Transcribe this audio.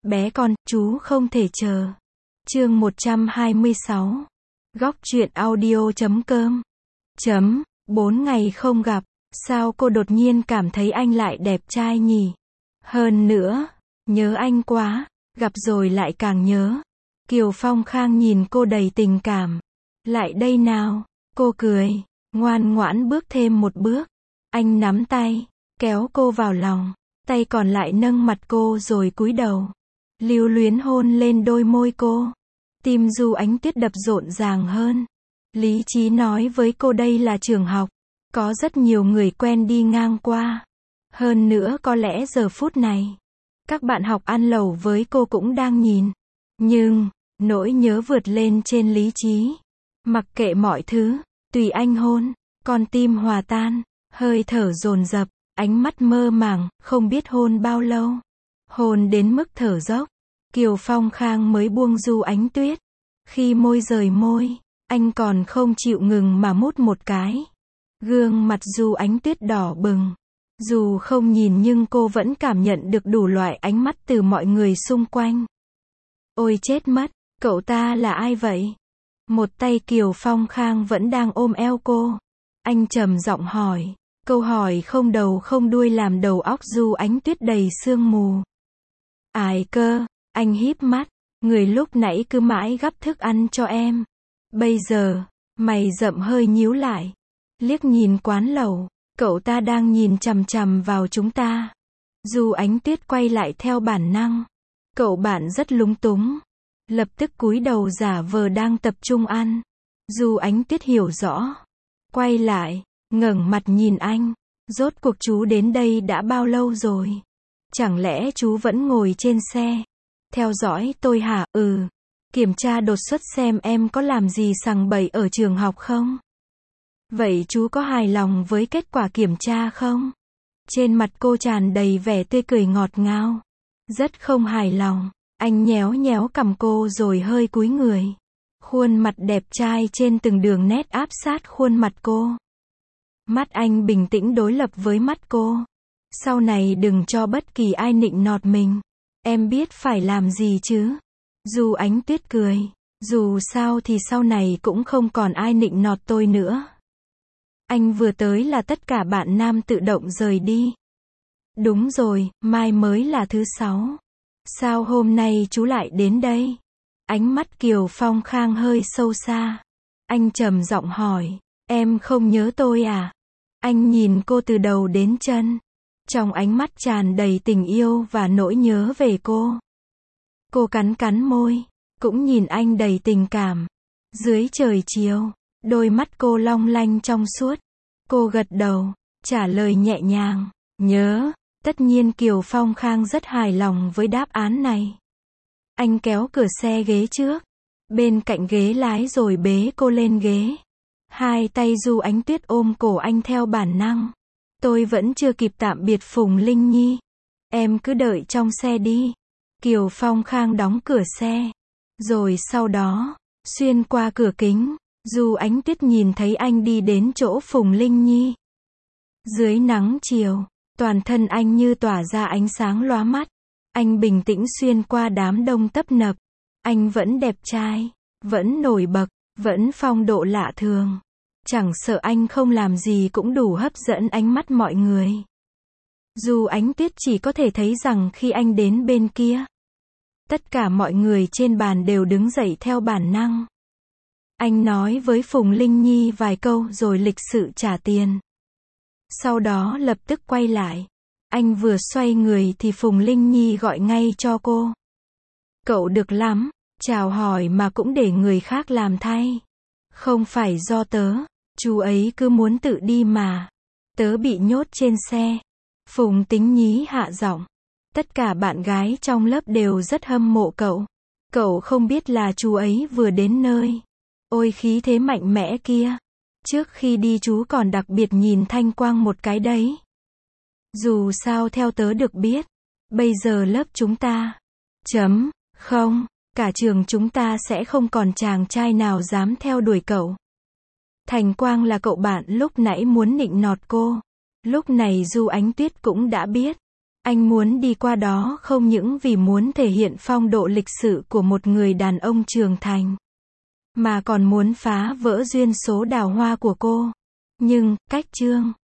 Bé con, chú không thể chờ. Chương 126. Góc truyện audio.com. 4 ngày không gặp, sao cô đột nhiên cảm thấy anh lại đẹp trai nhỉ? Hơn nữa, nhớ anh quá, gặp rồi lại càng nhớ. Kiều Phong Khang nhìn cô đầy tình cảm. Lại đây nào, cô cười, ngoan ngoãn bước thêm một bước. Anh nắm tay, kéo cô vào lòng, tay còn lại nâng mặt cô rồi cúi đầu. Lưu luyến hôn lên đôi môi cô. Tim Du Ánh Tuyết đập rộn ràng hơn. Lý trí nói với cô đây là trường học, có rất nhiều người quen đi ngang qua. Hơn nữa có lẽ giờ phút này, các bạn học ăn lẩu với cô cũng đang nhìn. Nhưng, nỗi nhớ vượt lên trên lý trí. Mặc kệ mọi thứ, tùy anh hôn, con tim hòa tan, hơi thở dồn dập, ánh mắt mơ màng, không biết hôn bao lâu. Hôn đến mức thở dốc, Kiều Phong Khang mới buông Du Ánh Tuyết. Khi môi rời môi, anh còn không chịu ngừng mà mút một cái. Gương mặt Du Ánh Tuyết đỏ bừng. Dù không nhìn nhưng cô vẫn cảm nhận được đủ loại ánh mắt từ mọi người xung quanh. Ôi chết mất, cậu ta là ai vậy? Một tay Kiều Phong Khang vẫn đang ôm eo cô. Anh trầm giọng hỏi, câu hỏi không đầu không đuôi làm đầu óc Du Ánh Tuyết đầy sương mù. Ai cơ? Anh híp mắt, người lúc nãy cứ mãi gắp thức ăn cho em. Bây giờ, mày rậm hơi nhíu lại. Liếc nhìn quán lẩu, cậu ta đang nhìn chằm chằm vào chúng ta. Du Ánh Tuyết quay lại theo bản năng. Cậu bạn rất lúng túng. Lập tức cúi đầu giả vờ đang tập trung ăn. Du Ánh Tuyết hiểu rõ. Quay lại, ngẩng mặt nhìn anh. Rốt cuộc chú đến đây đã bao lâu rồi? Chẳng lẽ chú vẫn ngồi trên xe? Theo dõi tôi hả? Kiểm tra đột xuất xem em có làm gì sằng bậy ở trường học không? Vậy chú có hài lòng với kết quả kiểm tra không? Trên mặt cô tràn đầy vẻ tươi cười ngọt ngào. Rất không hài lòng. Anh nhéo nhéo cằm cô rồi hơi cúi người. Khuôn mặt đẹp trai trên từng đường nét áp sát khuôn mặt cô. Mắt anh bình tĩnh đối lập với mắt cô. Sau này đừng cho bất kỳ ai nịnh nọt mình. Em biết phải làm gì chứ? Du Ánh Tuyết cười. Dù sao thì sau này cũng không còn ai nịnh nọt tôi nữa. Anh vừa tới là tất cả bạn nam tự động rời đi. Đúng rồi, mai mới là thứ 6. Sao hôm nay chú lại đến đây? Ánh mắt Kiều Phong Khang hơi sâu xa. Anh trầm giọng hỏi, em không nhớ tôi à? Anh nhìn cô từ đầu đến chân. Trong ánh mắt tràn đầy tình yêu và nỗi nhớ về cô. Cô cắn cắn môi, cũng nhìn anh đầy tình cảm. Dưới trời chiều, đôi mắt cô long lanh trong suốt. Cô gật đầu, trả lời nhẹ nhàng, nhớ. Tất nhiên Kiều Phong Khang rất hài lòng với đáp án này. Anh kéo cửa xe ghế trước, bên cạnh ghế lái rồi bế cô lên ghế. Hai tay Du Ánh Tuyết ôm cổ anh theo bản năng. Tôi vẫn chưa kịp tạm biệt Phùng Linh Nhi. Em cứ đợi trong xe đi. Kiều Phong Khang đóng cửa xe. Rồi sau đó, xuyên qua cửa kính, Du Ánh Tuyết nhìn thấy anh đi đến chỗ Phùng Linh Nhi. Dưới nắng chiều, toàn thân anh như tỏa ra ánh sáng lóa mắt. Anh bình tĩnh xuyên qua đám đông tấp nập. Anh vẫn đẹp trai, vẫn nổi bật, vẫn phong độ lạ thường. Chẳng sợ anh không làm gì cũng đủ hấp dẫn ánh mắt mọi người. Du Ánh Tuyết chỉ có thể thấy rằng khi anh đến bên kia, tất cả mọi người trên bàn đều đứng dậy theo bản năng. Anh nói với Phùng Linh Nhi vài câu rồi lịch sự trả tiền. Sau đó lập tức quay lại. Anh vừa xoay người thì Phùng Linh Nhi gọi ngay cho cô. Cậu được lắm, chào hỏi mà cũng để người khác làm thay. Không phải do tớ, chú ấy cứ muốn tự đi mà. Tớ bị nhốt trên xe. Phùng Tính Nhí hạ giọng. Tất cả bạn gái trong lớp đều rất hâm mộ cậu. Cậu không biết là chú ấy vừa đến nơi. Ôi khí thế mạnh mẽ kia. Trước khi đi chú còn đặc biệt nhìn Thanh Quang một cái đấy. Dù sao theo tớ được biết, bây giờ lớp chúng ta, không, cả trường chúng ta sẽ không còn chàng trai nào dám theo đuổi cậu. Thành Quang là cậu bạn lúc nãy muốn nịnh nọt cô. Lúc này Du Ánh Tuyết cũng đã biết. Anh muốn đi qua đó không những vì muốn thể hiện phong độ lịch sự của một người đàn ông trưởng thành, mà còn muốn phá vỡ duyên số đào hoa của cô. Nhưng, cách Trương